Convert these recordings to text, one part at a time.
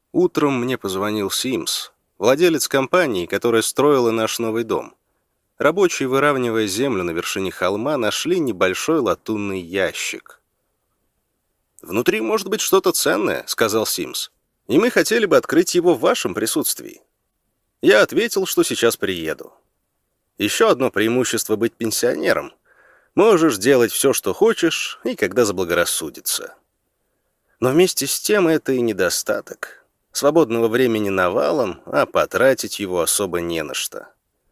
Утром мне позвонил Симс, владелец компании, которая строила наш новый дом. Рабочие, выравнивая землю на вершине холма, нашли небольшой латунный ящик. «Внутри может быть что-то ценное», — сказал Симс, «и мы хотели бы открыть его в вашем присутствии». Я ответил, что сейчас приеду. Еще одно преимущество быть пенсионером. Можешь делать все, что хочешь, и когда заблагорассудится. Но вместе с тем это и недостаток. Свободного времени навалом, а потратить его особо не на что.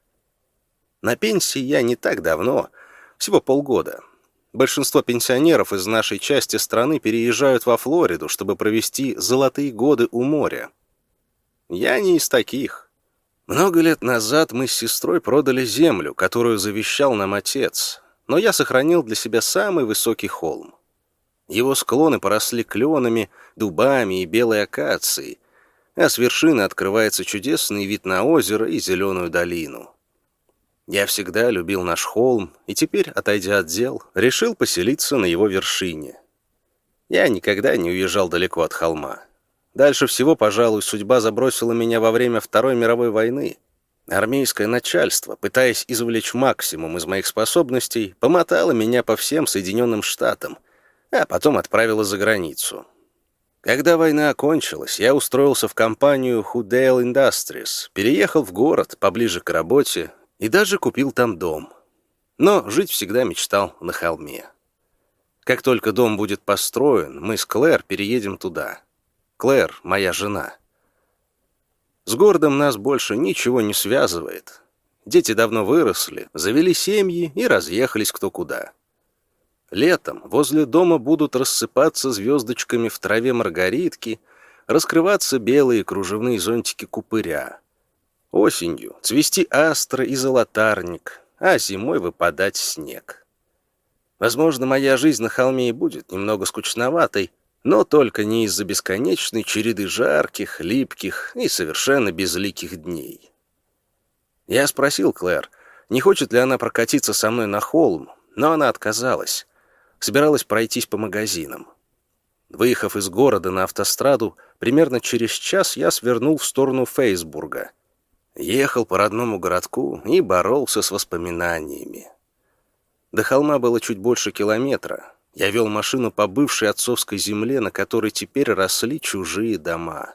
На пенсии я не так давно, всего полгода. Большинство пенсионеров из нашей части страны переезжают во Флориду, чтобы провести золотые годы у моря. Я не из таких. Много лет назад мы с сестрой продали землю, которую завещал нам отец, но я сохранил для себя самый высокий холм. Его склоны поросли кленами, дубами и белой акацией, а с вершины открывается чудесный вид на озеро и зеленую долину. Я всегда любил наш холм, и теперь, отойдя от дел, решил поселиться на его вершине. Я никогда не уезжал далеко от холма. Дальше всего, пожалуй, судьба забросила меня во время Второй мировой войны. Армейское начальство, пытаясь извлечь максимум из моих способностей, помотало меня по всем Соединенным Штатам, а потом отправило за границу. Когда война окончилась, я устроился в компанию Hudale Industries, переехал в город поближе к работе и даже купил там дом. Но жить всегда мечтал на холме. Как только дом будет построен, мы с Клэр переедем туда. Клэр — моя жена. С городом нас больше ничего не связывает. Дети давно выросли, завели семьи и разъехались кто куда. Летом возле дома будут рассыпаться звездочками в траве маргаритки, раскрываться белые кружевные зонтики купыря. Осенью цвести астра и золотарник, а зимой выпадать снег. Возможно, моя жизнь на холме и будет немного скучноватой, но только не из-за бесконечной череды жарких, липких и совершенно безликих дней. Я спросил Клэр, не хочет ли она прокатиться со мной на холм, но она отказалась. Собиралась пройтись по магазинам. Выехав из города на автостраду, примерно через час я свернул в сторону Фейсбурга. Ехал по родному городку и боролся с воспоминаниями. До холма было чуть больше километра. Я вел машину по бывшей отцовской земле, на которой теперь росли чужие дома.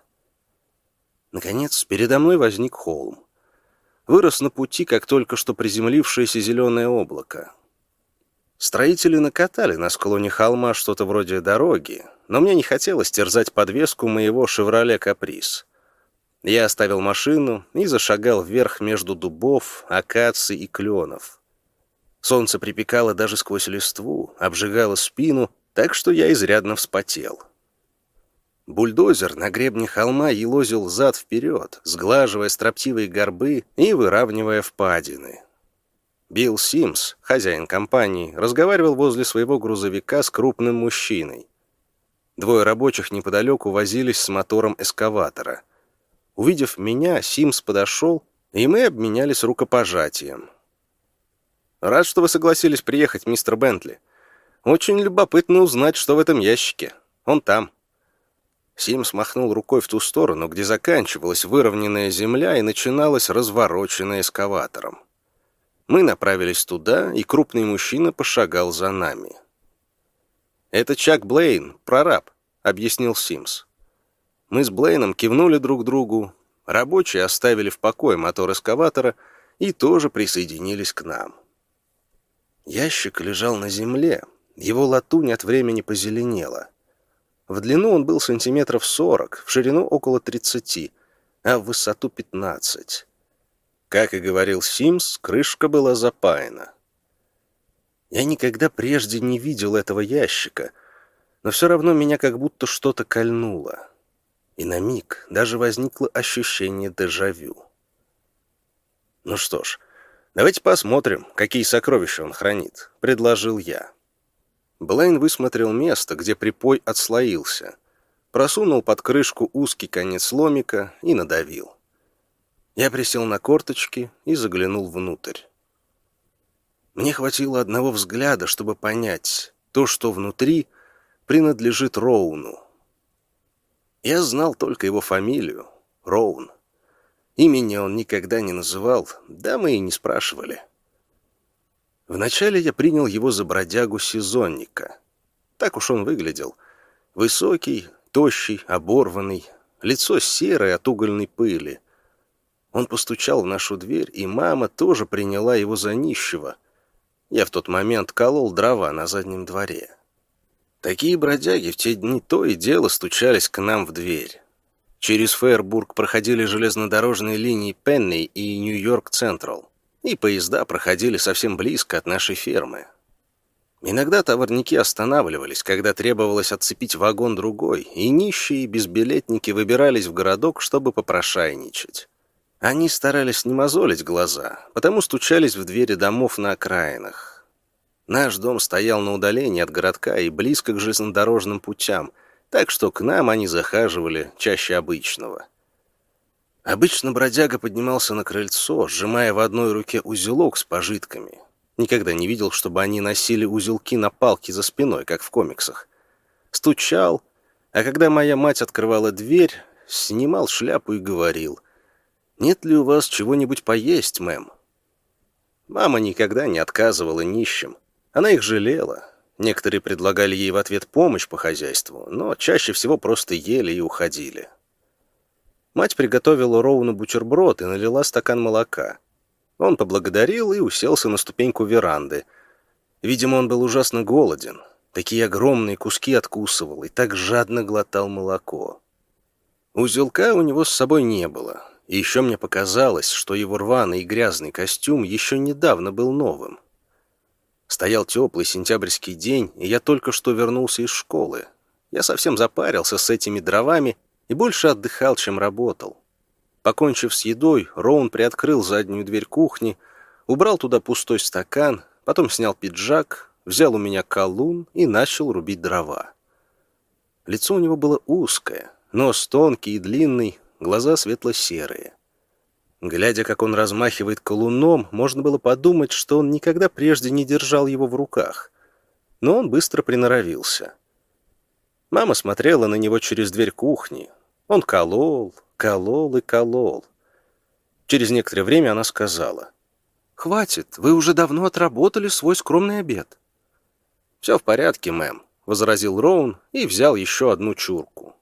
Наконец, передо мной возник холм. Вырос на пути, как только что приземлившееся зеленое облако. Строители накатали на склоне холма что-то вроде дороги, но мне не хотелось терзать подвеску моего «Шевроле Каприз». Я оставил машину и зашагал вверх между дубов, акаций и кленов. Солнце припекало даже сквозь листву, обжигало спину, так что я изрядно вспотел. Бульдозер на гребне холма елозил зад-вперед, сглаживая строптивые горбы и выравнивая впадины. Билл Симс, хозяин компании, разговаривал возле своего грузовика с крупным мужчиной. Двое рабочих неподалеку возились с мотором эскаватора. Увидев меня, Симс подошел, и мы обменялись рукопожатием. «Рад, что вы согласились приехать, мистер Бентли. Очень любопытно узнать, что в этом ящике. Он там». Симс махнул рукой в ту сторону, где заканчивалась выровненная земля и начиналась развороченная эскаватором. Мы направились туда, и крупный мужчина пошагал за нами. «Это Чак Блейн, прораб», — объяснил Симс. Мы с Блейном кивнули друг другу, рабочие оставили в покое мотор эскаватора и тоже присоединились к нам. Ящик лежал на земле, его латунь от времени позеленела. В длину он был сантиметров 40, в ширину около 30, а в высоту 15. Как и говорил Симс, крышка была запаяна. Я никогда прежде не видел этого ящика, но все равно меня как будто что-то кольнуло. И на миг даже возникло ощущение дежавю. «Ну что ж, давайте посмотрим, какие сокровища он хранит», — предложил я. Блейн высмотрел место, где припой отслоился, просунул под крышку узкий конец ломика и надавил. Я присел на корточки и заглянул внутрь. Мне хватило одного взгляда, чтобы понять, то, что внутри, принадлежит Роуну. Я знал только его фамилию — Роун. Имени он никогда не называл, да мы и не спрашивали. Вначале я принял его за бродягу-сезонника. Так уж он выглядел. Высокий, тощий, оборванный, лицо серое от угольной пыли. Он постучал в нашу дверь, и мама тоже приняла его за нищего. Я в тот момент колол дрова на заднем дворе. Такие бродяги в те дни то и дело стучались к нам в дверь. Через Фейербург проходили железнодорожные линии Пенни и Нью-Йорк Централ, и поезда проходили совсем близко от нашей фермы. Иногда товарники останавливались, когда требовалось отцепить вагон другой, и нищие безбилетники выбирались в городок, чтобы попрошайничать. Они старались не мозолить глаза, потому стучались в двери домов на окраинах. Наш дом стоял на удалении от городка и близко к железнодорожным путям, так что к нам они захаживали чаще обычного. Обычно бродяга поднимался на крыльцо, сжимая в одной руке узелок с пожитками. Никогда не видел, чтобы они носили узелки на палке за спиной, как в комиксах. Стучал, а когда моя мать открывала дверь, снимал шляпу и говорил: «Нет ли у вас чего-нибудь поесть, мэм?» Мама никогда не отказывала нищим. Она их жалела. Некоторые предлагали ей в ответ помощь по хозяйству, но чаще всего просто ели и уходили. Мать приготовила Роуну бутерброд и налила стакан молока. Он поблагодарил и уселся на ступеньку веранды. Видимо, он был ужасно голоден. Такие огромные куски откусывал и так жадно глотал молоко. Узелка у него с собой не было. И еще мне показалось, что его рваный и грязный костюм еще недавно был новым. Стоял теплый сентябрьский день, и я только что вернулся из школы. Я совсем запарился с этими дровами и больше отдыхал, чем работал. Покончив с едой, Роун приоткрыл заднюю дверь кухни, убрал туда пустой стакан, потом снял пиджак, взял у меня колун и начал рубить дрова. Лицо у него было узкое, нос тонкий и длинный, глаза светло-серые. Глядя, как он размахивает колуном, можно было подумать, что он никогда прежде не держал его в руках. Но он быстро приноровился. Мама смотрела на него через дверь кухни. Он колол, колол и колол. Через некоторое время она сказала: «Хватит, вы уже давно отработали свой скромный обед». «Все в порядке, мэм», — возразил Роун и взял еще одну чурку.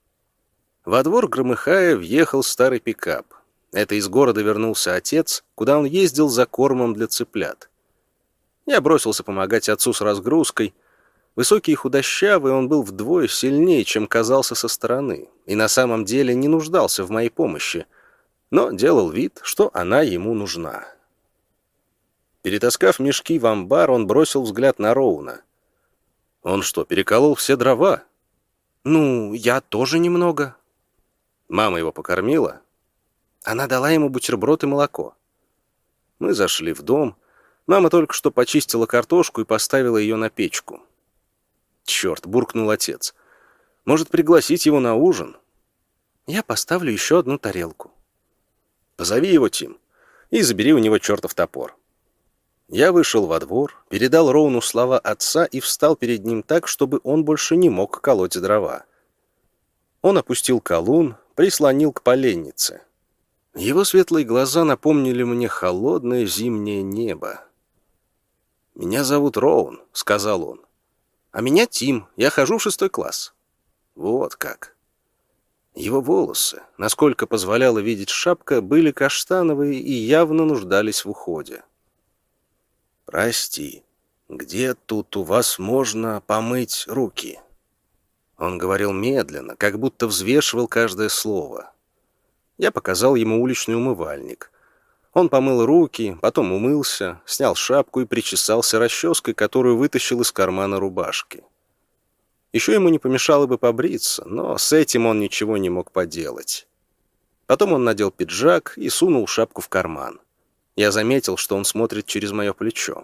Во двор, громыхая, въехал старый пикап. Это из города вернулся отец, куда он ездил за кормом для цыплят. Я бросился помогать отцу с разгрузкой. Высокий и худощавый, он был вдвое сильнее, чем казался со стороны, и на самом деле не нуждался в моей помощи, но делал вид, что она ему нужна. Перетаскав мешки в амбар, он бросил взгляд на Роуна. «Он что, переколол все дрова?» «Ну, я тоже немного». «Мама его покормила?» Она дала ему бутерброд и молоко. Мы зашли в дом. Мама только что почистила картошку и поставила ее на печку. «Черт!» — буркнул отец. «Может, пригласить его на ужин?» «Я поставлю еще одну тарелку». «Позови его, Тим, и забери у него чертов топор». Я вышел во двор, передал Роуну слова отца и встал перед ним так, чтобы он больше не мог колоть дрова. Он опустил колун, прислонил к поленнице. Его светлые глаза напомнили мне холодное зимнее небо. «Меня зовут Роун», — сказал он. «А меня Тим, я хожу в 6 класс». Вот как. Его волосы, насколько позволяла видеть шапка, были каштановые и явно нуждались в уходе. «Прости, где тут у вас можно помыть руки?» Он говорил медленно, как будто взвешивал каждое слово. Я показал ему уличный умывальник. Он помыл руки, потом умылся, снял шапку и причесался расческой, которую вытащил из кармана рубашки. Еще ему не помешало бы побриться, но с этим он ничего не мог поделать. Потом он надел пиджак и сунул шапку в карман. Я заметил, что он смотрит через мое плечо.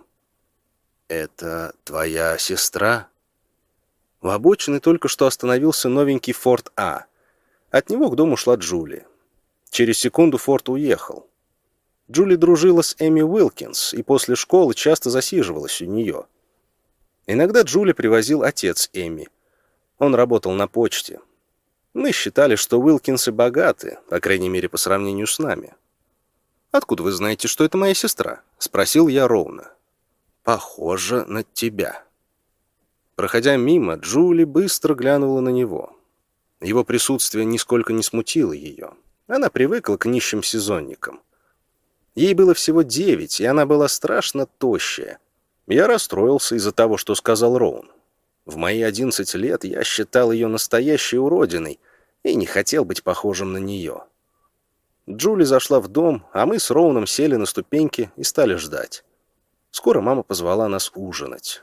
«Это твоя сестра?» У обочины только что остановился новенький Форд А. От него к дому шла Джули. Через секунду Форд уехал. Джули дружила с Эми Уилкинс и после школы часто засиживалась у нее. Иногда Джули привозил отец Эми. Он работал на почте. Мы считали, что Уилкинсы богаты, по крайней мере, по сравнению с нами. «Откуда вы знаете, что это моя сестра?» — спросил я Роуна. «Похоже на тебя». Проходя мимо, Джули быстро глянула на него. Его присутствие нисколько не смутило ее. Она привыкла к нищим сезонникам. Ей было всего 9, и она была страшно тощая. Я расстроился из-за того, что сказал Роун. В мои 11 лет я считал ее настоящей уродиной и не хотел быть похожим на нее. Джули зашла в дом, а мы с Роуном сели на ступеньки и стали ждать. Скоро мама позвала нас ужинать.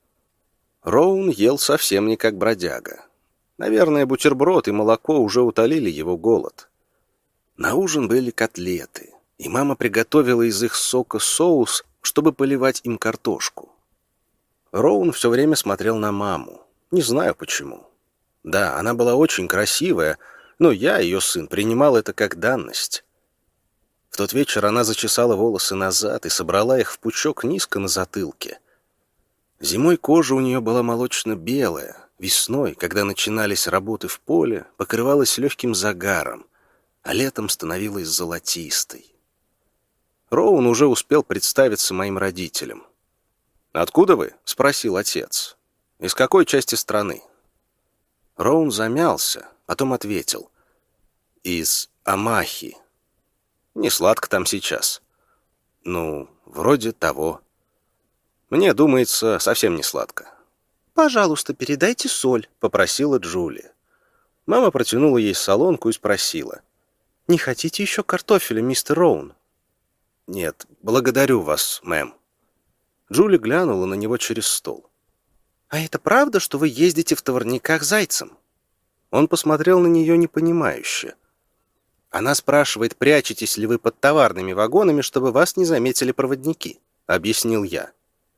Роун ел совсем не как бродяга. Наверное, бутерброд и молоко уже утолили его голод. На ужин были котлеты, и мама приготовила из их сока соус, чтобы поливать им картошку. Роун все время смотрел на маму. Не знаю почему. Да, она была очень красивая, но я, ее сын, принимал это как данность. В тот вечер она зачесала волосы назад и собрала их в пучок низко на затылке. Зимой кожа у нее была молочно-белая, весной, когда начинались работы в поле, покрывалась легким загаром, а летом становилась золотистой. Роун уже успел представиться моим родителям. «Откуда вы?» — спросил отец. «Из какой части страны?» Роун замялся, потом ответил. «Из Амахи. Не сладко там сейчас». «Ну, вроде того». «Мне думается, совсем не сладко». «Пожалуйста, передайте соль», — попросила Джули. Мама протянула ей солонку и спросила. «Не хотите еще картофеля, мистер Роун?» «Нет, благодарю вас, мэм». Джули глянула на него через стол. «А это правда, что вы ездите в товарниках зайцем?» Он посмотрел на нее непонимающе. «Она спрашивает, прячетесь ли вы под товарными вагонами, чтобы вас не заметили проводники», — объяснил я.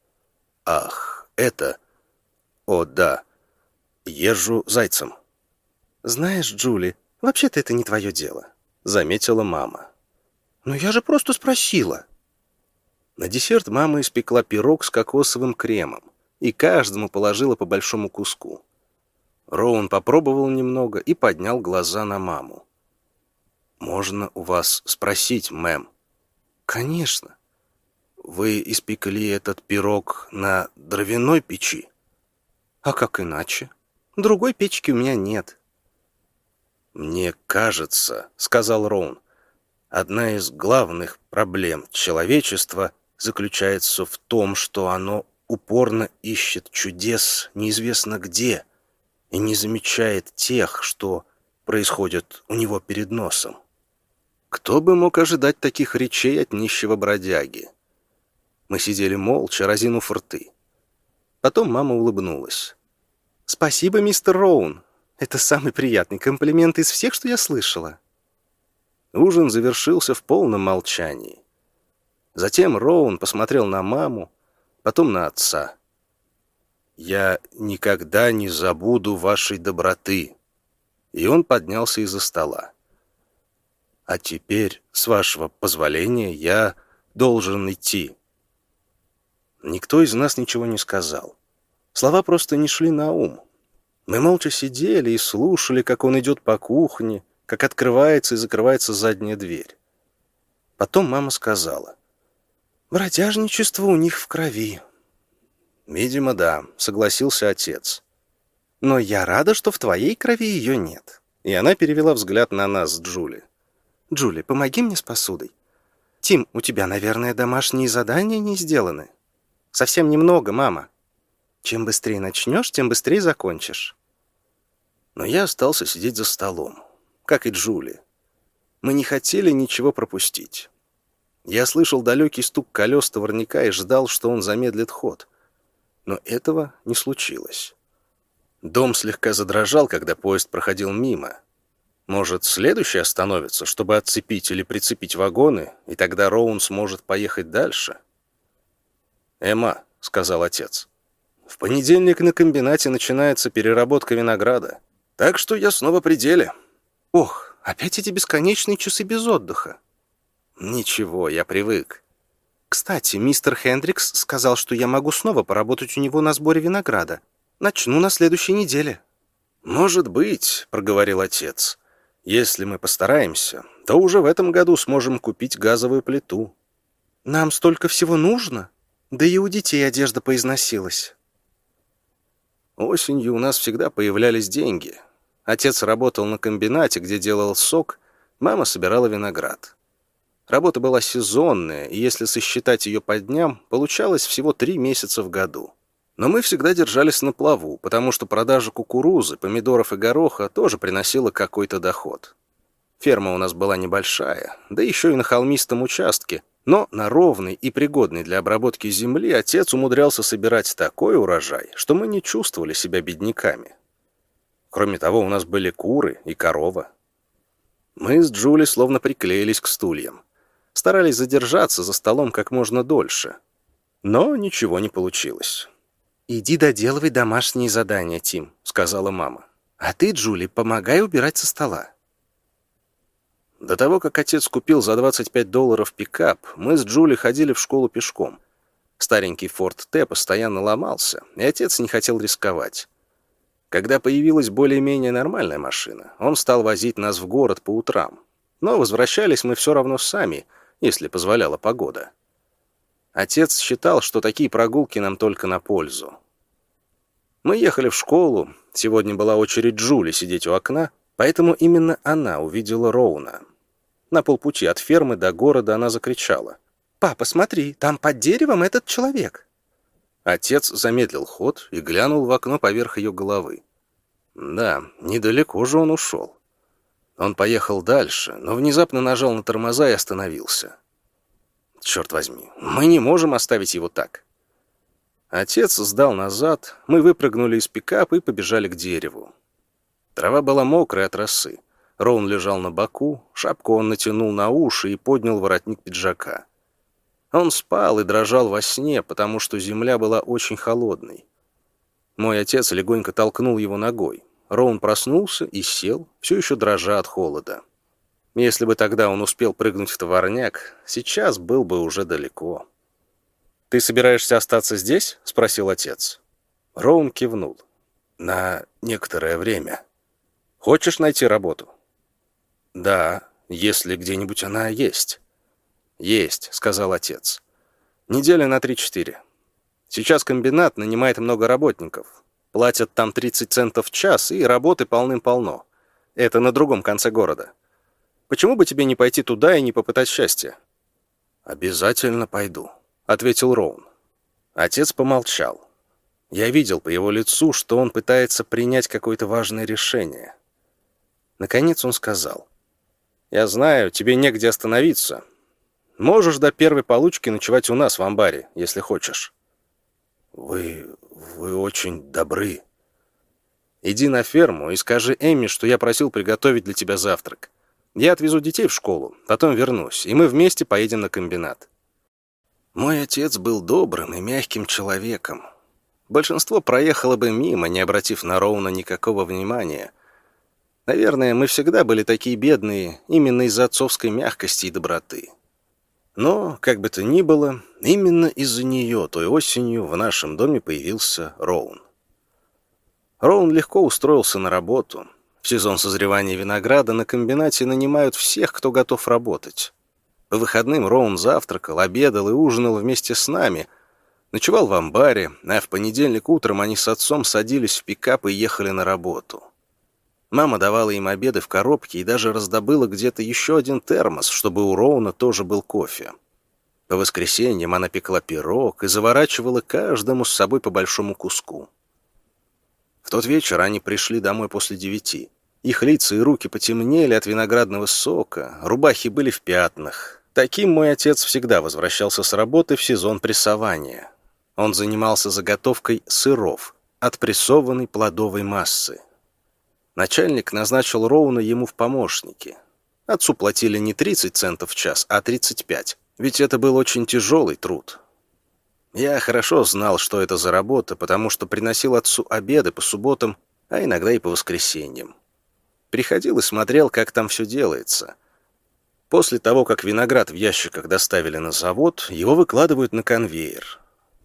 «Ах, это... О, да. Езжу зайцем». «Знаешь, Джули, вообще-то это не твое дело», — заметила мама. «Но я же просто спросила». На десерт мама испекла пирог с кокосовым кремом и каждому положила по большому куску. Роун попробовал немного и поднял глаза на маму. «Можно у вас спросить, мэм?» «Конечно. Вы испекли этот пирог на дровяной печи?» «А как иначе? Другой печки у меня нет». «Мне кажется, — сказал Роун, — одна из главных проблем человечества заключается в том, что оно упорно ищет чудес неизвестно где и не замечает тех, что происходят у него перед носом». Кто бы мог ожидать таких речей от нищего бродяги? Мы сидели молча, разинув рты. Потом мама улыбнулась. «Спасибо, мистер Роун. Это самый приятный комплимент из всех, что я слышала». Ужин завершился в полном молчании. Затем Роун посмотрел на маму, потом на отца. «Я никогда не забуду вашей доброты». И он поднялся из-за стола. «А теперь, с вашего позволения, я должен идти». Никто из нас ничего не сказал. Слова просто не шли на ум. Мы молча сидели и слушали, как он идет по кухне, как открывается и закрывается задняя дверь. Потом мама сказала: «Бродяжничество у них в крови». «Видимо, да», — согласился отец. «Но я рада, что в твоей крови ее нет». И она перевела взгляд на нас с Джули. «Джули, помоги мне с посудой. Тим, у тебя, наверное, домашние задания не сделаны?» «Совсем немного, мама». «Чем быстрее начнешь, тем быстрее закончишь». Но я остался сидеть за столом, как и Джули. Мы не хотели ничего пропустить. Я слышал далекий стук колес товарника и ждал, что он замедлит ход. Но этого не случилось. Дом слегка задрожал, когда поезд проходил мимо. Может, следующий остановится, чтобы отцепить или прицепить вагоны, и тогда Роун сможет поехать дальше? «Эмма», — сказал отец, — «в понедельник на комбинате начинается переработка винограда, так что я снова при деле». «Ох, опять эти бесконечные часы без отдыха». «Ничего, я привык». «Кстати, мистер Хендрикс сказал, что я могу снова поработать у него на сборе винограда. Начну на следующей неделе». «Может быть», — проговорил отец. «Если мы постараемся, то уже в этом году сможем купить газовую плиту». Нам столько всего нужно? Да и у детей одежда поизносилась. Осенью у нас всегда появлялись деньги. Отец работал на комбинате, где делал сок, мама собирала виноград. Работа была сезонная, и если сосчитать ее по дням, получалось всего 3 месяца в году. Но мы всегда держались на плаву, потому что продажа кукурузы, помидоров и гороха тоже приносила какой-то доход. Ферма у нас была небольшая, да еще и на холмистом участке, но на ровной и пригодной для обработки земли отец умудрялся собирать такой урожай, что мы не чувствовали себя бедняками. Кроме того, у нас были куры и корова. Мы с Джули словно приклеились к стульям. Старались задержаться за столом как можно дольше. Но ничего не получилось. «Иди доделывай домашние задания, Тим», — сказала мама. «А ты, Джули, помогай убирать со стола». До того, как отец купил за $25 пикап, мы с Джули ходили в школу пешком. Старенький Форд Т постоянно ломался, и отец не хотел рисковать. Когда появилась более-менее нормальная машина, он стал возить нас в город по утрам. Но возвращались мы все равно сами, если позволяла погода. Отец считал, что такие прогулки нам только на пользу. Мы ехали в школу, сегодня была очередь Джули сидеть у окна, поэтому именно она увидела Роуна. На полпути от фермы до города она закричала: «Папа, смотри, там под деревом этот человек». Отец замедлил ход и глянул в окно поверх ее головы. Да, недалеко же он ушел. Он поехал дальше, но внезапно нажал на тормоза и остановился. Черт возьми, мы не можем оставить его так. Отец сдал назад, мы выпрыгнули из пикапа и побежали к дереву. Трава была мокрая от росы. Роун лежал на боку, шапку он натянул на уши и поднял воротник пиджака. Он спал и дрожал во сне, потому что земля была очень холодной. Мой отец легонько толкнул его ногой. Роун проснулся и сел, все еще дрожа от холода. Если бы тогда он успел прыгнуть в товарняк, сейчас был бы уже далеко. «Ты собираешься остаться здесь?» — спросил отец. Роун кивнул. «На некоторое время. Хочешь найти работу?» «Да, если где-нибудь она есть». «Есть», — сказал отец. «Неделя на 3-4. Сейчас комбинат нанимает много работников. Платят там 30 центов в час, и работы полным-полно. Это на другом конце города. Почему бы тебе не пойти туда и не попытать счастья?» «Обязательно пойду», — ответил Роун. Отец помолчал. Я видел по его лицу, что он пытается принять какое-то важное решение. Наконец он сказал: «Я знаю, тебе негде остановиться. Можешь до первой получки ночевать у нас в амбаре, если хочешь». «Вы очень добры». «Иди на ферму и скажи Эмми, что я просил приготовить для тебя завтрак. Я отвезу детей в школу, потом вернусь, и мы вместе поедем на комбинат». Мой отец был добрым и мягким человеком. Большинство проехало бы мимо, не обратив на Роуна никакого внимания. Наверное, мы всегда были такие бедные именно из-за отцовской мягкости и доброты. Но, как бы то ни было, именно из-за нее той осенью в нашем доме появился Роун. Роун легко устроился на работу. В сезон созревания винограда на комбинате нанимают всех, кто готов работать. По выходным Роун завтракал, обедал и ужинал вместе с нами, ночевал в амбаре, а в понедельник утром они с отцом садились в пикап и ехали на работу. Мама давала им обеды в коробке и даже раздобыла где-то еще один термос, чтобы у Роуна тоже был кофе. По воскресеньям она пекла пирог и заворачивала каждому с собой по большому куску. В тот вечер они пришли домой после 9. Их лица и руки потемнели от виноградного сока, рубахи были в пятнах. Таким мой отец всегда возвращался с работы в сезон прессования. Он занимался заготовкой сыров от прессованной плодовой массы. Начальник назначил Роуна ему в помощники. Отцу платили не 30 центов в час, а 35, ведь это был очень тяжелый труд. Я хорошо знал, что это за работа, потому что приносил отцу обеды по субботам, а иногда и по воскресеньям. Приходил и смотрел, как там все делается. После того, как виноград в ящиках доставили на завод, его выкладывают на конвейер.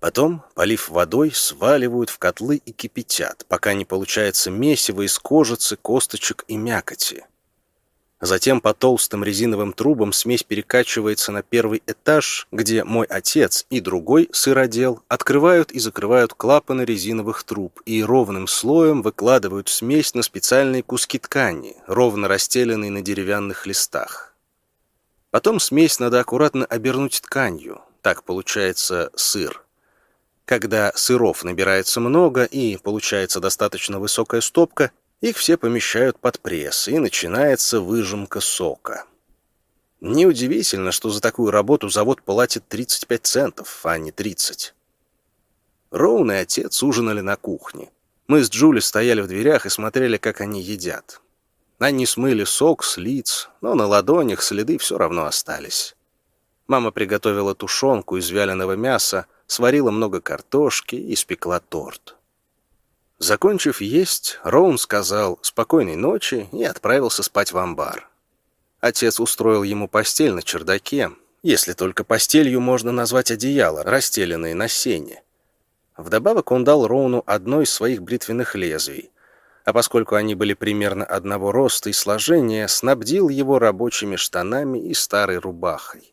Потом, полив водой, сваливают в котлы и кипятят, пока не получается месиво из кожицы, косточек и мякоти. Затем по толстым резиновым трубам смесь перекачивается на первый этаж, где мой отец и другой сыродел открывают и закрывают клапаны резиновых труб и ровным слоем выкладывают смесь на специальные куски ткани, ровно расстеленные на деревянных листах. Потом смесь надо аккуратно обернуть тканью, так получается сыр. Когда сыров набирается много и получается достаточно высокая стопка, их все помещают под пресс, и начинается выжимка сока. Неудивительно, что за такую работу завод платит 35 центов, а не 30. Роун и отец ужинали на кухне. Мы с Джули стояли в дверях и смотрели, как они едят. Они смыли сок с лиц, но на ладонях следы все равно остались. Мама приготовила тушенку из вяленого мяса, сварила много картошки и испекла торт. Закончив есть, Роун сказал «спокойной ночи» и отправился спать в амбар. Отец устроил ему постель на чердаке, если только постелью можно назвать одеяло, расстеленное на сене. Вдобавок он дал Роуну одно из своих бритвенных лезвий, а поскольку они были примерно одного роста и сложения, снабдил его рабочими штанами и старой рубахой.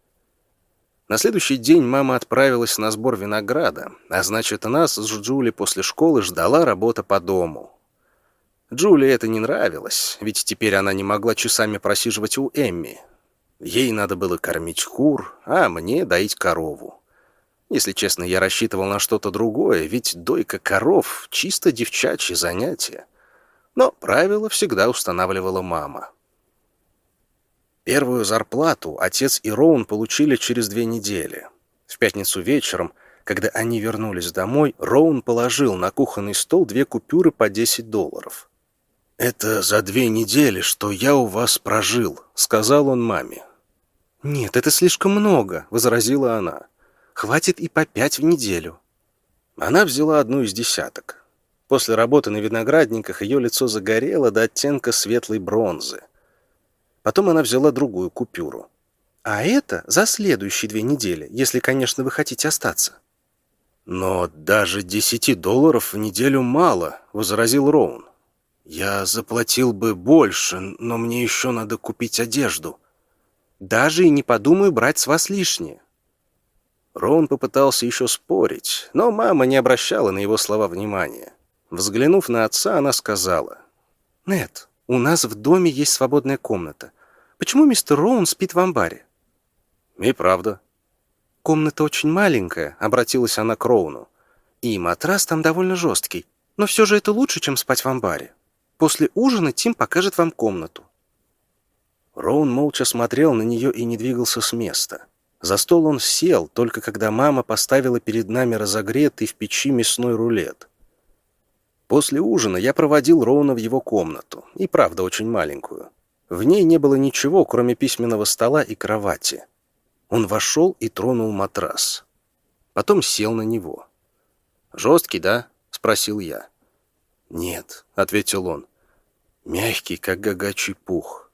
На следующий день мама отправилась на сбор винограда, а значит, нас с Джули после школы ждала работа по дому. Джули это не нравилось, ведь теперь она не могла часами просиживать у Эмми. Ей надо было кормить кур, а мне доить корову. Если честно, я рассчитывал на что-то другое, ведь дойка коров — чисто девчачье занятие. Но правило всегда устанавливала мама. Первую зарплату отец и Роун получили через 2 недели. В пятницу вечером, когда они вернулись домой, Роун положил на кухонный стол 2 купюры по $10. «Это за 2 недели, что я у вас прожил», — сказал он маме. «Нет, это слишком много», — возразила она. «Хватит и по 5 в неделю». Она взяла одну из десяток. После работы на виноградниках ее лицо загорело до оттенка светлой бронзы. Потом она взяла другую купюру. «А это за следующие 2 недели, если, конечно, вы хотите остаться». «Но даже $10 в неделю мало», — возразил Роун. «Я заплатил бы больше, но мне еще надо купить одежду». «Даже и не подумаю брать с вас лишнее». Роун попытался еще спорить, но мама не обращала на его слова внимания. Взглянув на отца, она сказала: «Нет, у нас в доме есть свободная комната. Почему мистер Роун спит в амбаре?» «И правда». «Комната очень маленькая», — обратилась она к Роуну. «И матрас там довольно жесткий. Но все же это лучше, чем спать в амбаре. После ужина Тим покажет вам комнату». Роун молча смотрел на нее и не двигался с места. За стол он сел, только когда мама поставила перед нами разогретый в печи мясной рулет. После ужина я проводил Роуна в его комнату, и правда очень маленькую. В ней не было ничего, кроме письменного стола и кровати. Он вошел и тронул матрас. Потом сел на него. «Жесткий, да?» — спросил я. «Нет», — ответил он. «Мягкий, как гагачий пух».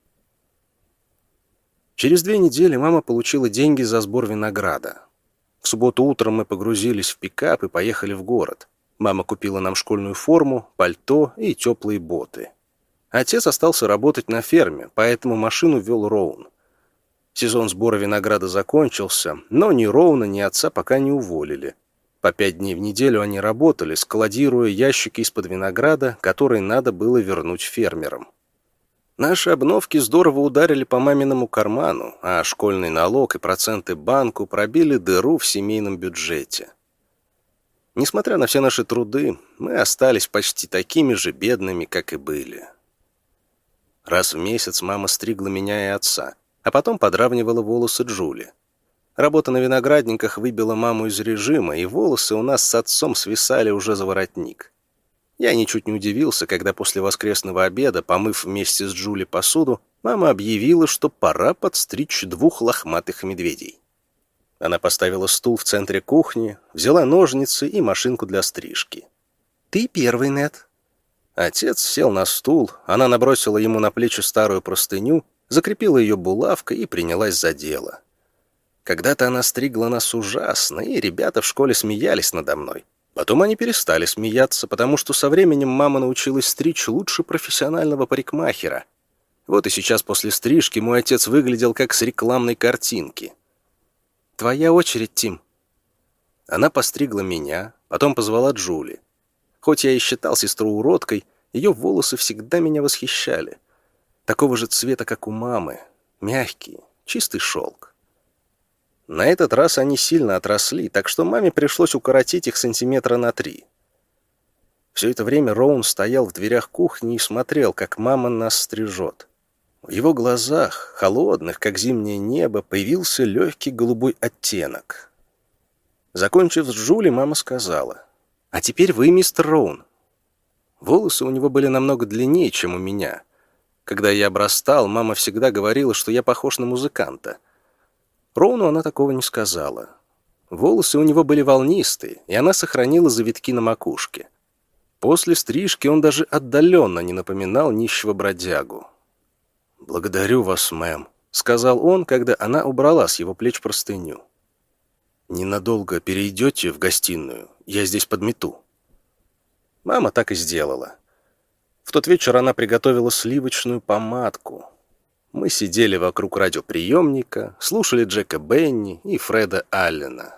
Через 2 недели мама получила деньги за сбор винограда. В субботу утром мы погрузились в пикап и поехали в город. Мама купила нам школьную форму, пальто и теплые боты. Отец остался работать на ферме, поэтому машину вел Роун. Сезон сбора винограда закончился, но ни Роуна, ни отца пока не уволили. По 5 дней в неделю они работали, складируя ящики из-под винограда, которые надо было вернуть фермерам. Наши обновки здорово ударили по маминому карману, а школьный налог и проценты банку пробили дыру в семейном бюджете. Несмотря на все наши труды, мы остались почти такими же бедными, как и были. Раз в месяц мама стригла меня и отца, а потом подравнивала волосы Джули. Работа на виноградниках выбила маму из режима, и волосы у нас с отцом свисали уже за воротник. Я ничуть не удивился, когда после воскресного обеда, помыв вместе с Джули посуду, мама объявила, что пора подстричь 2 лохматых медведей. Она поставила стул в центре кухни, взяла ножницы и машинку для стрижки. «Ты первый, Нед». Отец сел на стул, она набросила ему на плечи старую простыню, закрепила ее булавкой и принялась за дело. Когда-то она стригла нас ужасно, и ребята в школе смеялись надо мной. Потом они перестали смеяться, потому что со временем мама научилась стричь лучше профессионального парикмахера. Вот и сейчас после стрижки мой отец выглядел как с рекламной картинки. «Твоя очередь, Тим». Она постригла меня, потом позвала Джули. Хоть я и считал сестру уродкой, ее волосы всегда меня восхищали. Такого же цвета, как у мамы. Мягкие, чистый шелк. На этот раз они сильно отросли, так что маме пришлось укоротить их 3 сантиметра. Все это время Роун стоял в дверях кухни и смотрел, как мама нас стрижет. В его глазах, холодных, как зимнее небо, появился легкий голубой оттенок. Закончив с Джули, мама сказала: «А теперь вы, мистер Роун». Волосы у него были намного длиннее, чем у меня. Когда я обрастал, мама всегда говорила, что я похож на музыканта. Роуну она такого не сказала. Волосы у него были волнистые, и она сохранила завитки на макушке. После стрижки он даже отдаленно не напоминал нищего бродягу. «Благодарю вас, мэм», — сказал он, когда она убрала с его плеч простыню. «Ненадолго перейдете в гостиную? Я здесь подмету». Мама так и сделала. В тот вечер она приготовила сливочную помадку. Мы сидели вокруг радиоприемника, слушали Джека Бенни и Фреда Аллена.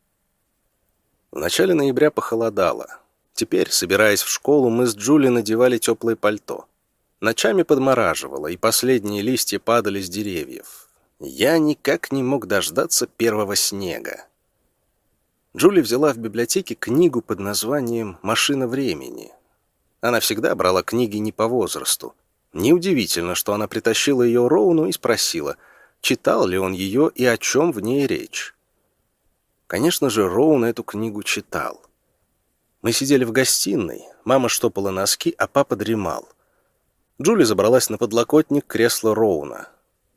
В начале ноября похолодало. Теперь, собираясь в школу, мы с Джули надевали теплое пальто. Ночами подмораживало, и последние листья падали с деревьев. Я никак не мог дождаться первого снега. Джули взяла в библиотеке книгу под названием «Машина времени». Она всегда брала книги не по возрасту. Неудивительно, что она притащила ее Роуну и спросила, читал ли он ее и о чем в ней речь. Конечно же, Роун эту книгу читал. Мы сидели в гостиной, мама штопала носки, а папа дремал. Джули забралась на подлокотник кресла Роуна.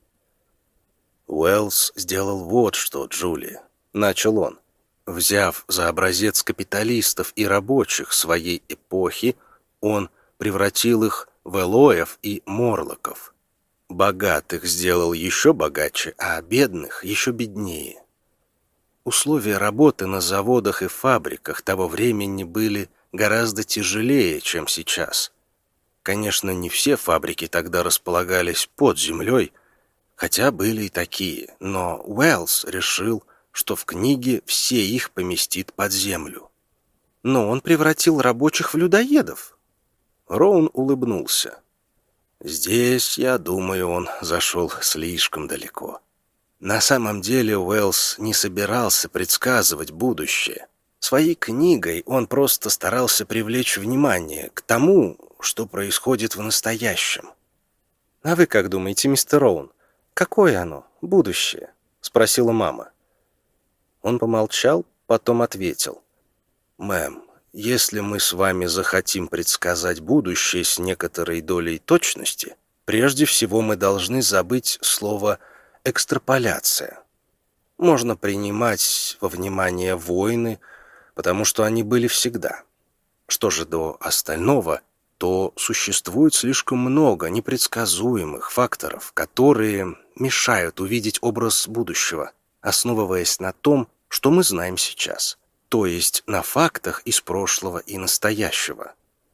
«Уэллс сделал вот что, Джули», — начал он. «Взяв за образец капиталистов и рабочих своей эпохи, он превратил их в Элоев и Морлоков. Богатых сделал еще богаче, а бедных еще беднее. Условия работы на заводах и фабриках того времени были гораздо тяжелее, чем сейчас. Конечно, не все фабрики тогда располагались под землей, хотя были и такие, но Уэллс решил, что в книге все их поместит под землю. Но он превратил рабочих в людоедов». Роун улыбнулся. «Здесь, я думаю, он зашел слишком далеко. На самом деле Уэллс не собирался предсказывать будущее. Своей книгой он просто старался привлечь внимание к тому, что происходит в настоящем». «А вы как думаете, мистер Роун, какое оно, будущее?» — спросила мама. Он помолчал, потом ответил. «Мэм, если мы с вами захотим предсказать будущее с некоторой долей точности, прежде всего мы должны забыть слово «экстраполяция». Можно принимать во внимание войны, потому что они были всегда. Что же до остального, то существует слишком много непредсказуемых факторов, которые мешают увидеть образ будущего, основываясь на том, что мы знаем сейчас, то есть на фактах из прошлого и настоящего.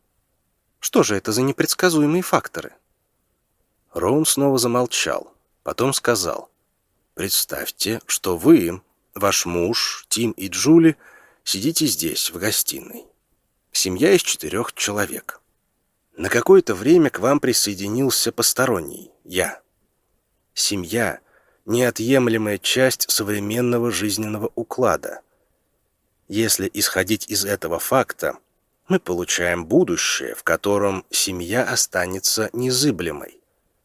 Что же это за непредсказуемые факторы? Роун снова замолчал, потом сказал: «Представьте, что вы, ваш муж, Тим и Джули сидите здесь, в гостиной. Семья из 4 человек. На какое-то время к вам присоединился посторонний, я. Семья — неотъемлемая часть современного жизненного уклада. Если исходить из этого факта, мы получаем будущее, в котором семья останется незыблемой.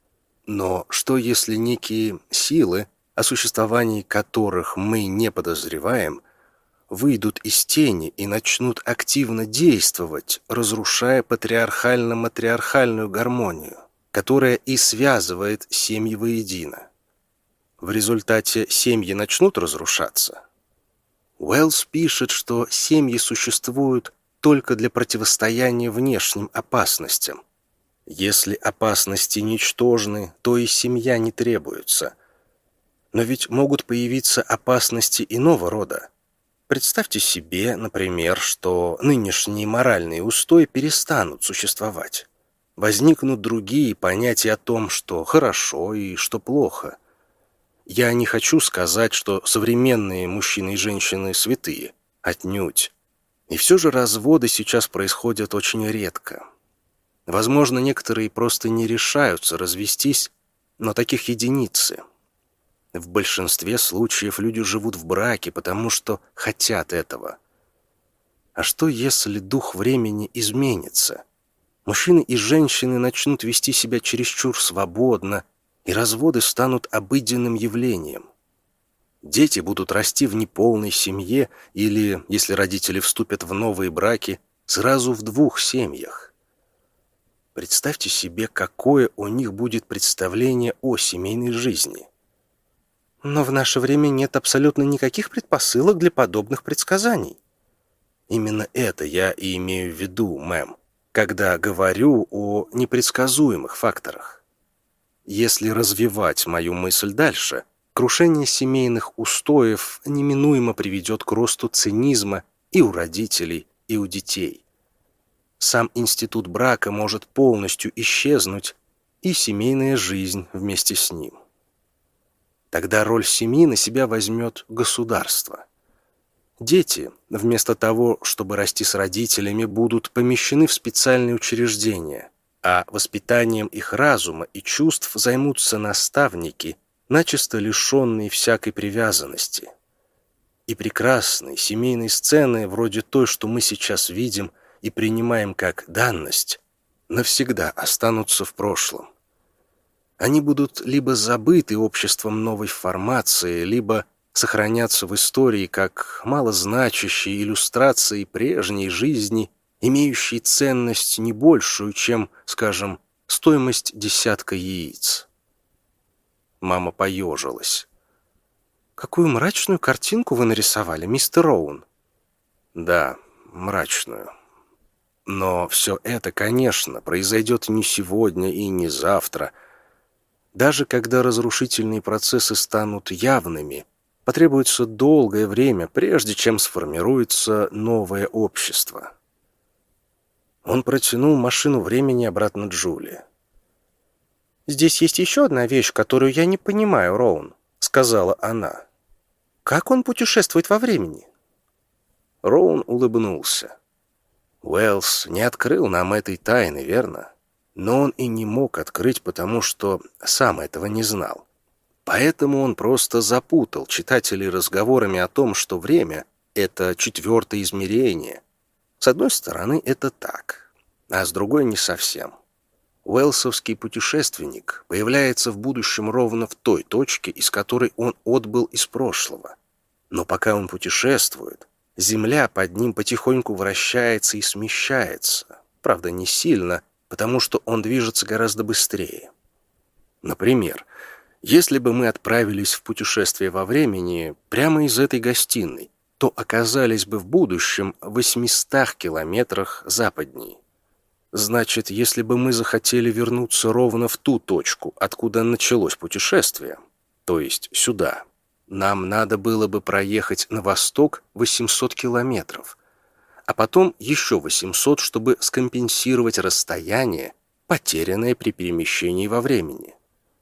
Но что если некие силы, о существовании которых мы не подозреваем, выйдут из тени и начнут активно действовать, разрушая патриархально-матриархальную гармонию, которая и связывает семьи воедино? В результате семьи начнут разрушаться. Уэллс пишет, что семьи существуют только для противостояния внешним опасностям. Если опасности ничтожны, то и семья не требуется. Но ведь могут появиться опасности иного рода. Представьте себе, например, что нынешние моральные устои перестанут существовать. Возникнут другие понятия о том, что хорошо и что плохо. Я не хочу сказать, что современные мужчины и женщины святые. Отнюдь. И все же разводы сейчас происходят очень редко. Возможно, некоторые просто не решаются развестись, но таких единицы. В большинстве случаев люди живут в браке, потому что хотят этого. А что, если дух времени изменится? Мужчины и женщины начнут вести себя чересчур свободно, и разводы станут обыденным явлением. Дети будут расти в неполной семье или, если родители вступят в новые браки, сразу в двух семьях. Представьте себе, какое у них будет представление о семейной жизни. Но в наше время нет абсолютно никаких предпосылок для подобных предсказаний. Именно это я и имею в виду, мэм, когда говорю о непредсказуемых факторах. Если развивать мою мысль дальше, крушение семейных устоев неминуемо приведет к росту цинизма и у родителей, и у детей. Сам институт брака может полностью исчезнуть, и семейная жизнь вместе с ним. Тогда роль семьи на себя возьмет государство. Дети, вместо того, чтобы расти с родителями, будут помещены в специальные учреждения, а воспитанием их разума и чувств займутся наставники, начисто лишенные всякой привязанности. И прекрасные семейные сцены, вроде той, что мы сейчас видим и принимаем как данность, навсегда останутся в прошлом. Они будут либо забыты обществом новой формации, либо сохранятся в истории как малозначащие иллюстрации прежней жизни, имеющие ценность не большую, чем, скажем, стоимость десятка яиц. Мама поежилась. «Какую мрачную картинку вы нарисовали, мистер Роун?» «Да, мрачную. Но все это, конечно, произойдет не сегодня и не завтра. Даже когда разрушительные процессы станут явными, потребуется долгое время, прежде чем сформируется новое общество». Он протянул машину времени обратно Джулии. «Здесь есть еще одна вещь, которую я не понимаю, Роун», — сказала она. «Как он путешествует во времени?» Роун улыбнулся. Уэллс не открыл нам этой тайны, верно? Но он и не мог открыть, потому что сам этого не знал. Поэтому он просто запутал читателей разговорами о том, что время — это четвертое измерение. С одной стороны, это так, а с другой — не совсем. Уэллсовский путешественник появляется в будущем ровно в той точке, из которой он отбыл из прошлого. Но пока он путешествует, Земля под ним потихоньку вращается и смещается. Правда, не сильно, потому что он движется гораздо быстрее. Например, если бы мы отправились в путешествие во времени прямо из этой гостиной, то оказались бы в будущем в 800 километрах западней. Значит, если бы мы захотели вернуться ровно в ту точку, откуда началось путешествие, то есть сюда, нам надо было бы проехать на восток 800 километров, а потом еще 800, чтобы скомпенсировать расстояние, потерянное при перемещении во времени.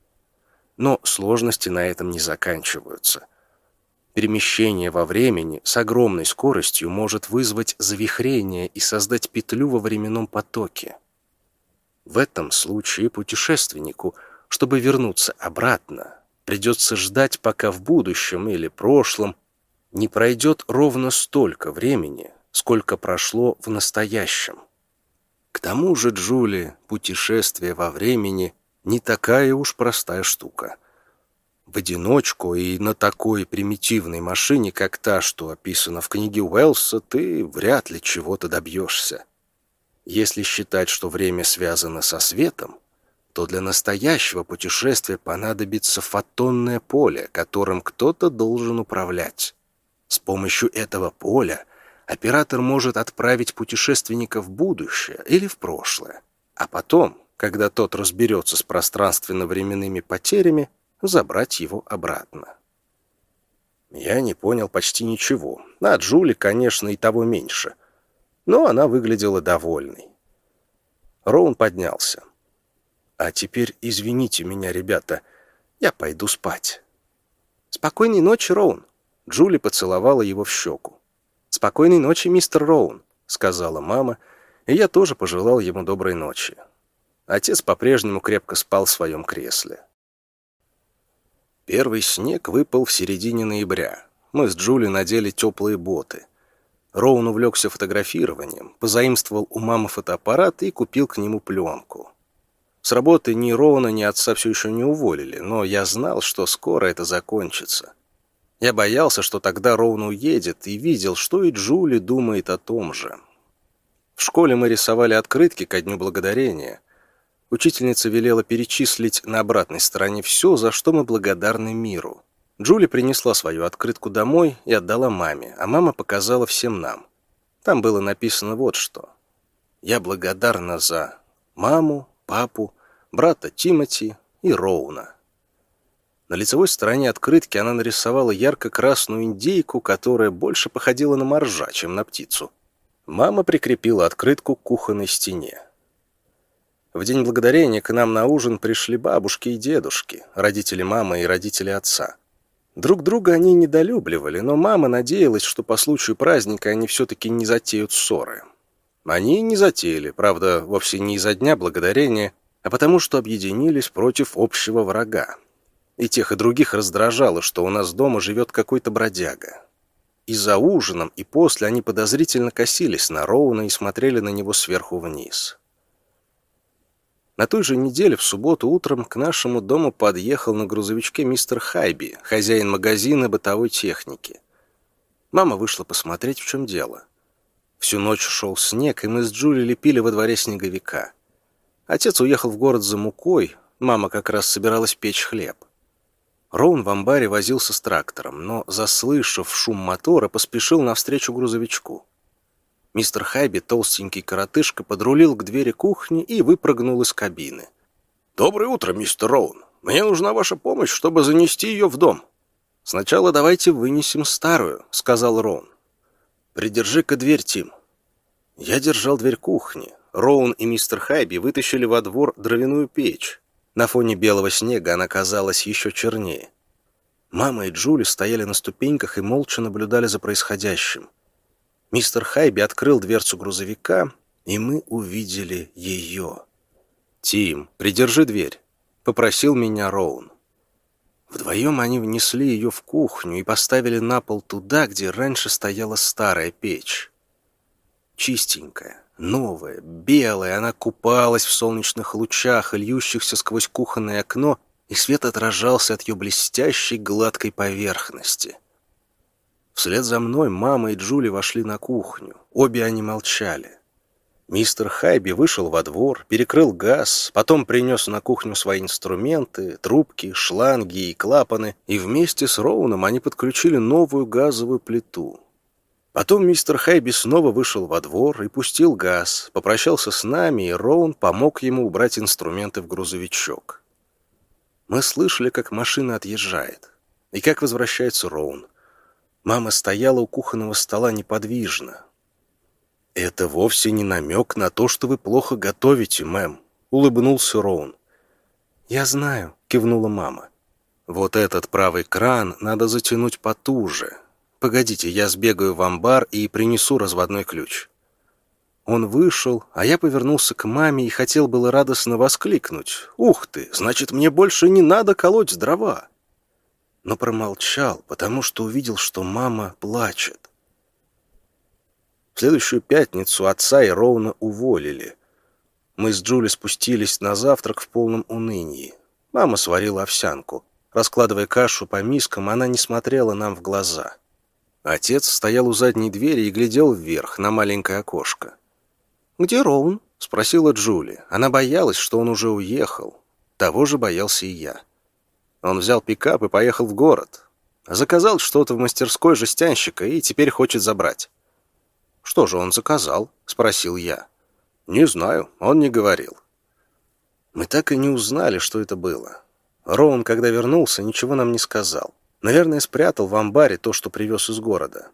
Но сложности на этом не заканчиваются. Перемещение во времени с огромной скоростью может вызвать завихрение и создать петлю во временном потоке. В этом случае путешественнику, чтобы вернуться обратно, придется ждать, пока в будущем или прошлом не пройдет ровно столько времени, сколько прошло в настоящем. К тому же, Джули, путешествие во времени не такая уж простая штука. В одиночку и на такой примитивной машине, как та, что описана в книге Уэллса, ты вряд ли чего-то добьешься. Если считать, что время связано со светом, то для настоящего путешествия понадобится фотонное поле, которым кто-то должен управлять. С помощью этого поля оператор может отправить путешественника в будущее или в прошлое, а потом, когда тот разберется с пространственно-временными потерями, забрать его обратно. Я не понял почти ничего. А Джули, конечно, и того меньше. Но она выглядела довольной. Роун поднялся. «А теперь извините меня, ребята, я пойду спать». «Спокойной ночи, Роун!» Джули поцеловала его в щеку. «Спокойной ночи, мистер Роун!» — сказала мама, и я тоже пожелал ему доброй ночи. Отец по-прежнему крепко спал в своем кресле. Первый снег выпал в середине ноября. Мы с Джули надели теплые боты. Роун увлекся фотографированием, позаимствовал у мамы фотоаппарат и купил к нему пленку. С работы ни Роуна, ни отца все еще не уволили, но я знал, что скоро это закончится. Я боялся, что тогда Роун уедет, и видел, что и Джули думает о том же. В школе мы рисовали открытки ко Дню Благодарения. Учительница велела перечислить на обратной стороне все, за что мы благодарны миру. Джули принесла свою открытку домой и отдала маме, а мама показала всем нам. Там было написано вот что. «Я благодарна за маму, папу, брата Тимоти и Роуна». На лицевой стороне открытки она нарисовала ярко-красную индейку, которая больше походила на моржа, чем на птицу. Мама прикрепила открытку к кухонной стене. В День Благодарения к нам на ужин пришли бабушки и дедушки, родители мамы и родители отца. Друг друга они недолюбливали, но мама надеялась, что по случаю праздника они все-таки не затеют ссоры. Они не затеяли, правда, вовсе не из-за Дня Благодарения, а потому что объединились против общего врага. И тех, и других раздражало, что у нас дома живет какой-то бродяга. И за ужином, и после они подозрительно косились на Роуна и смотрели на него сверху вниз. На той же неделе, в субботу утром, к нашему дому подъехал на грузовичке мистер Хайби, хозяин магазина бытовой техники. Мама вышла посмотреть, в чем дело. Всю ночь шел снег, и мы с Джули лепили во дворе снеговика. Отец уехал в город за мукой, мама как раз собиралась печь хлеб. Роун в амбаре возился с трактором, но, заслышав шум мотора, поспешил навстречу грузовичку. Мистер Хайби, толстенький коротышка, подрулил к двери кухни и выпрыгнул из кабины. «Доброе утро, мистер Роун. Мне нужна ваша помощь, чтобы занести ее в дом». «Сначала давайте вынесем старую», — сказал Роун. «Придержи-ка дверь, Тим». Я держал дверь кухни. Роун и мистер Хайби вытащили во двор дровяную печь. На фоне белого снега она казалась еще чернее. Мама и Джули стояли на ступеньках и молча наблюдали за происходящим. Мистер Хайби открыл дверцу грузовика, и мы увидели ее. «Тим, придержи дверь», — попросил меня Роун. Вдвоем они внесли ее в кухню и поставили на пол туда, где раньше стояла старая печь. Чистенькая, новая, белая, она купалась в солнечных лучах, льющихся сквозь кухонное окно, и свет отражался от ее блестящей гладкой поверхности. Вслед за мной мама и Джули вошли на кухню. Обе они молчали. Мистер Хайби вышел во двор, перекрыл газ, потом принес на кухню свои инструменты, трубки, шланги и клапаны, и вместе с Роуном они подключили новую газовую плиту. Потом мистер Хайби снова вышел во двор и пустил газ, попрощался с нами, и Роун помог ему убрать инструменты в грузовичок. Мы слышали, как машина отъезжает, и как возвращается Роун. Мама стояла у кухонного стола неподвижно. «Это вовсе не намек на то, что вы плохо готовите, мэм», — улыбнулся Роун. «Я знаю», — кивнула мама. «Вот этот правый кран надо затянуть потуже. Погодите, я сбегаю в амбар и принесу разводной ключ». Он вышел, а я повернулся к маме и хотел было радостно воскликнуть: «Ух ты, значит, мне больше не надо колоть дрова!» Но промолчал, потому что увидел, что мама плачет. В следующую пятницу отца и Роуна уволили. Мы с Джули спустились на завтрак в полном унынии. Мама сварила овсянку. Раскладывая кашу по мискам, она не смотрела нам в глаза. Отец стоял у задней двери и глядел вверх, на маленькое окошко. «Где Роун?» — спросила Джули. Она боялась, что он уже уехал. Того же боялся и я. Он взял пикап и поехал в город. Заказал что-то в мастерской жестянщика и теперь хочет забрать. «Что же он заказал?» — спросил я. «Не знаю, он не говорил». Мы так и не узнали, что это было. Роун, когда вернулся, ничего нам не сказал. Наверное, спрятал в амбаре то, что привез из города.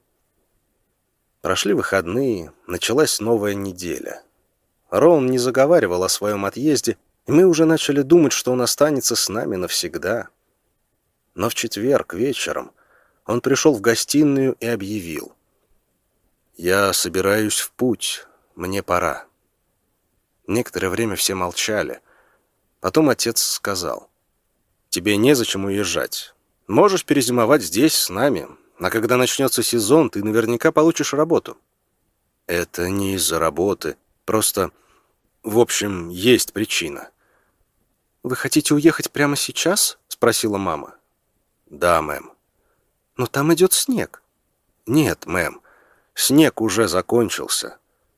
Прошли выходные, началась новая неделя. Роун не заговаривал о своем отъезде, и мы уже начали думать, что он останется с нами навсегда. Но в четверг вечером он пришел в гостиную и объявил: «Я собираюсь в путь, мне пора». Некоторое время все молчали. Потом отец сказал: «Тебе незачем уезжать. Можешь перезимовать здесь с нами, а когда начнется сезон, ты наверняка получишь работу». «Это не из-за работы, просто... В общем, есть причина». «Вы хотите уехать прямо сейчас?» — спросила мама. «Да, мэм». «Но там идет снег». «Нет, мэм, снег уже закончился».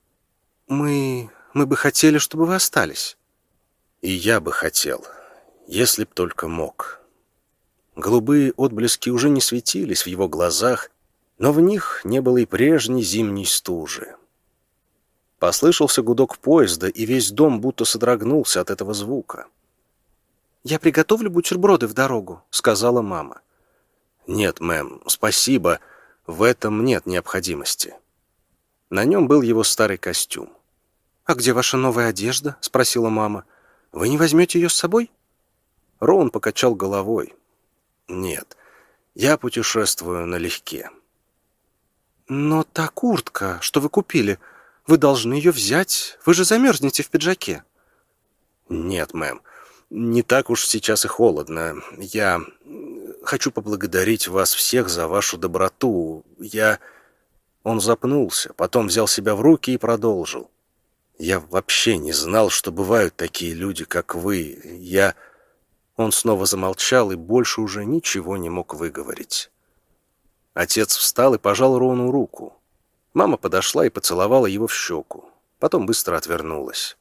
Мы бы хотели, чтобы вы остались». «И я бы хотел, если б только мог». Голубые отблески уже не светились в его глазах, но в них не было и прежней зимней стужи. Послышался гудок поезда, и весь дом будто содрогнулся от этого звука. «Я приготовлю бутерброды в дорогу», — сказала мама. «Нет, мэм, спасибо, в этом нет необходимости». На нем был его старый костюм. «А где ваша новая одежда?» — спросила мама. «Вы не возьмете ее с собой?» Роун покачал головой. «Нет, я путешествую налегке». «Но та куртка, что вы купили, вы должны ее взять. Вы же замерзнете в пиджаке». «Нет, мэм, не так уж сейчас и холодно. Я хочу поблагодарить вас всех за вашу доброту. Он запнулся, потом взял себя в руки и продолжил. «Я вообще не знал, что бывают такие люди, как вы. Он снова замолчал и больше уже ничего не мог выговорить. Отец встал и пожал Рону руку. Мама подошла и поцеловала его в щеку. Потом быстро отвернулась.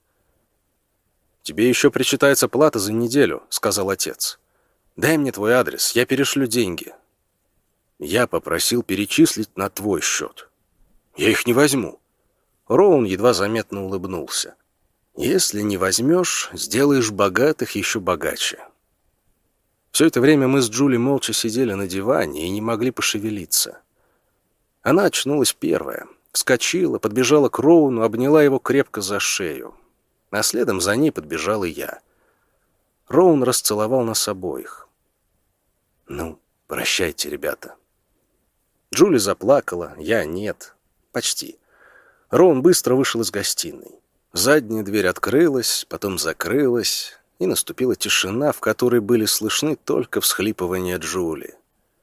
«Тебе еще причитается плата за неделю», — сказал отец. «Дай мне твой адрес, я перешлю деньги». Я попросил перечислить на твой счет. «Я их не возьму». Роун едва заметно улыбнулся. «Если не возьмешь, сделаешь богатых еще богаче». Все это время мы с Джули молча сидели на диване и не могли пошевелиться. Она очнулась первая, вскочила, подбежала к Роуну, обняла его крепко за шею. А следом за ней подбежал и я. Роун расцеловал нас обоих. «Ну, прощайте, ребята». Джули заплакала, я нет. Почти. Роун быстро вышел из гостиной. Задняя дверь открылась, потом закрылась, и наступила тишина, в которой были слышны только всхлипывания Джули.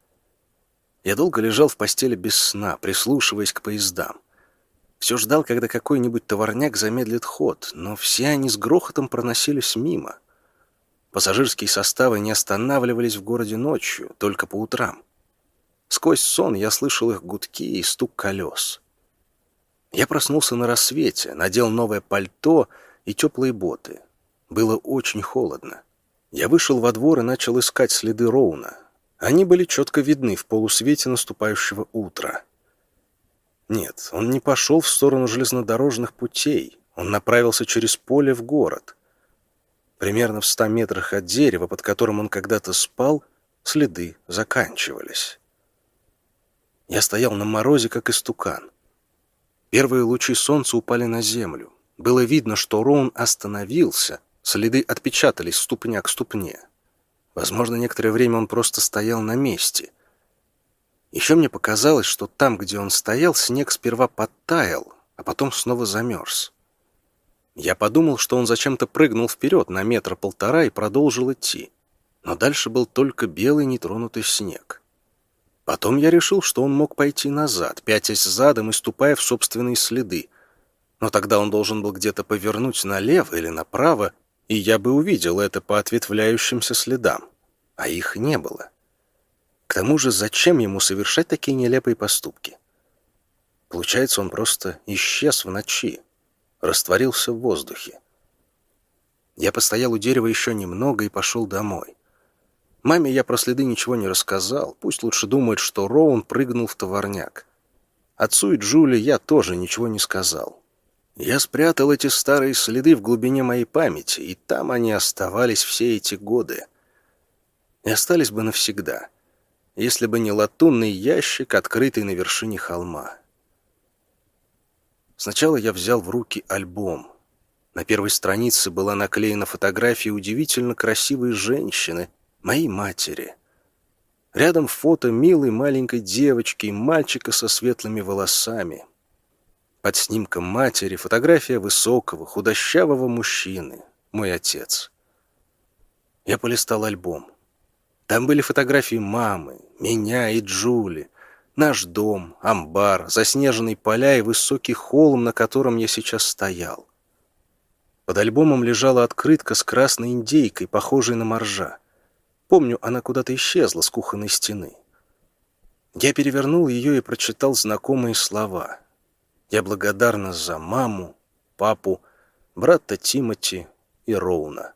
Я долго лежал в постели без сна, прислушиваясь к поездам. Все ждал, когда какой-нибудь товарняк замедлит ход, но все они с грохотом проносились мимо. Пассажирские составы не останавливались в городе ночью, только по утрам. Сквозь сон я слышал их гудки и стук колес. Я проснулся на рассвете, надел новое пальто и теплые боты. Было очень холодно. Я вышел во двор и начал искать следы Роуна. Они были четко видны в полусвете наступающего утра. Нет, он не пошел в сторону железнодорожных путей. Он направился через поле в город. Примерно в 100 метрах от дерева, под которым он когда-то спал, следы заканчивались. Я стоял на морозе, как истукан. Первые лучи солнца упали на землю. Было видно, что Роун остановился, следы отпечатались ступня к ступне. Возможно, некоторое время он просто стоял на месте. Еще мне показалось, что там, где он стоял, снег сперва подтаял, а потом снова замерз. Я подумал, что он зачем-то прыгнул вперед на 1-1,5 метра и продолжил идти. Но дальше был только белый нетронутый снег. Потом я решил, что он мог пойти назад, пятясь задом и ступая в собственные следы. Но тогда он должен был где-то повернуть налево или направо, и я бы увидел это по ответвляющимся следам. А их не было. К тому же, зачем ему совершать такие нелепые поступки? Получается, он просто исчез в ночи, растворился в воздухе. Я постоял у дерева еще немного и пошел домой. Маме я про следы ничего не рассказал, пусть лучше думает, что Роун прыгнул в товарняк. Отцу и Джули я тоже ничего не сказал. Я спрятал эти старые следы в глубине моей памяти, и там они оставались все эти годы. И остались бы навсегда, если бы не латунный ящик, открытый на вершине холма. Сначала я взял в руки альбом. На первой странице была наклеена фотография удивительно красивой женщины, моей матери. Рядом фото милой маленькой девочки и мальчика со светлыми волосами. Под снимком матери фотография высокого, худощавого мужчины, мой отец. Я полистал альбом. Там были фотографии мамы, меня и Джули, наш дом, амбар, заснеженные поля и высокий холм, на котором я сейчас стоял. Под альбомом лежала открытка с красной индейкой, похожей на моржа. Помню, она куда-то исчезла с кухонной стены. Я перевернул ее и прочитал знакомые слова. Я благодарна за маму, папу, брата Тимоти и Роуна.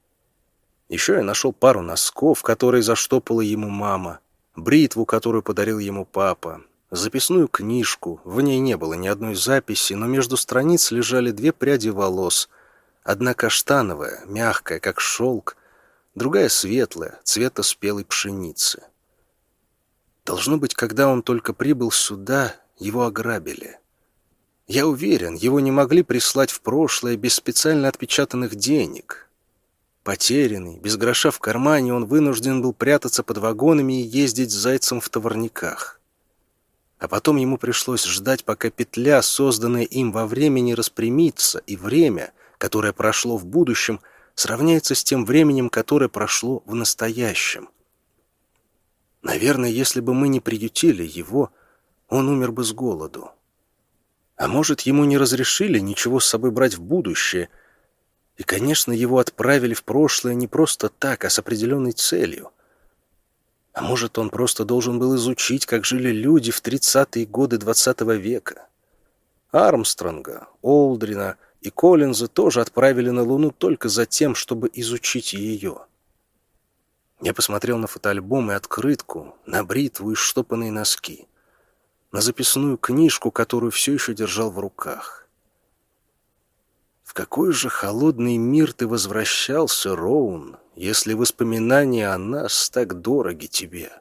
Еще я нашел пару носков, которые заштопала ему мама, бритву, которую подарил ему папа, записную книжку. В ней не было ни одной записи, но между страниц лежали 2 пряди волос. Одна каштановая, мягкая, как шелк, другая светлая, цвета спелой пшеницы. Должно быть, когда он только прибыл сюда, его ограбили. Я уверен, его не могли прислать в прошлое без специально отпечатанных денег. Потерянный, без гроша в кармане, он вынужден был прятаться под вагонами и ездить с зайцем в товарниках. А потом ему пришлось ждать, пока петля, созданная им во времени, распрямится, и время, которое прошло в будущем, сравняется с тем временем, которое прошло в настоящем. Наверное, если бы мы не приютили его, он умер бы с голоду. А может, ему не разрешили ничего с собой брать в будущее, и, конечно, его отправили в прошлое не просто так, а с определенной целью. А может, он просто должен был изучить, как жили люди в 30-е годы XX века. Армстронга, Олдрина и Коллинза тоже отправили на Луну только за тем, чтобы изучить ее. Я посмотрел на фотоальбом и открытку, на бритву и штопанные носки, на записную книжку, которую все еще держал в руках. В какой же холодный мир ты возвращался, Роун, если воспоминания о нас так дороги тебе?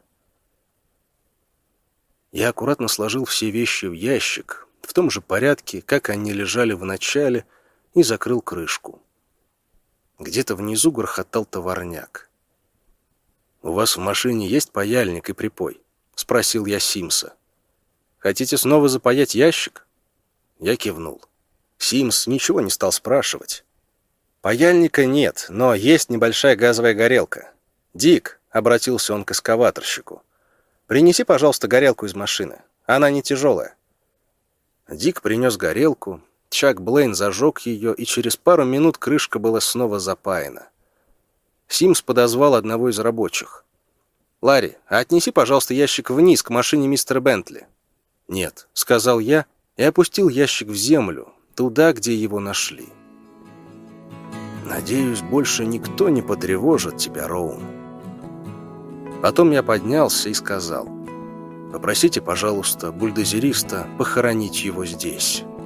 Я аккуратно сложил все вещи в ящик, в том же порядке, как они лежали в начале, и закрыл крышку. Где-то внизу грохотал товарняк. «У вас в машине есть паяльник и припой?» — спросил я Симса. «Хотите снова запаять ящик?» Я кивнул. Симс ничего не стал спрашивать. «Паяльника нет, но есть небольшая газовая горелка. Дик», — обратился он к эскаваторщику, — «принеси, пожалуйста, горелку из машины. Она не тяжелая». Дик принес горелку, Чак Блейн зажег ее, и через пару минут крышка была снова запаяна. Симс подозвал одного из рабочих. «Ларри, отнеси, пожалуйста, ящик вниз, к машине мистера Бентли». «Нет», — сказал я и опустил ящик в землю, туда, где его нашли. «Надеюсь, больше никто не потревожит тебя, Роун». Потом я поднялся и сказал: «Попросите, пожалуйста, бульдозериста похоронить его здесь».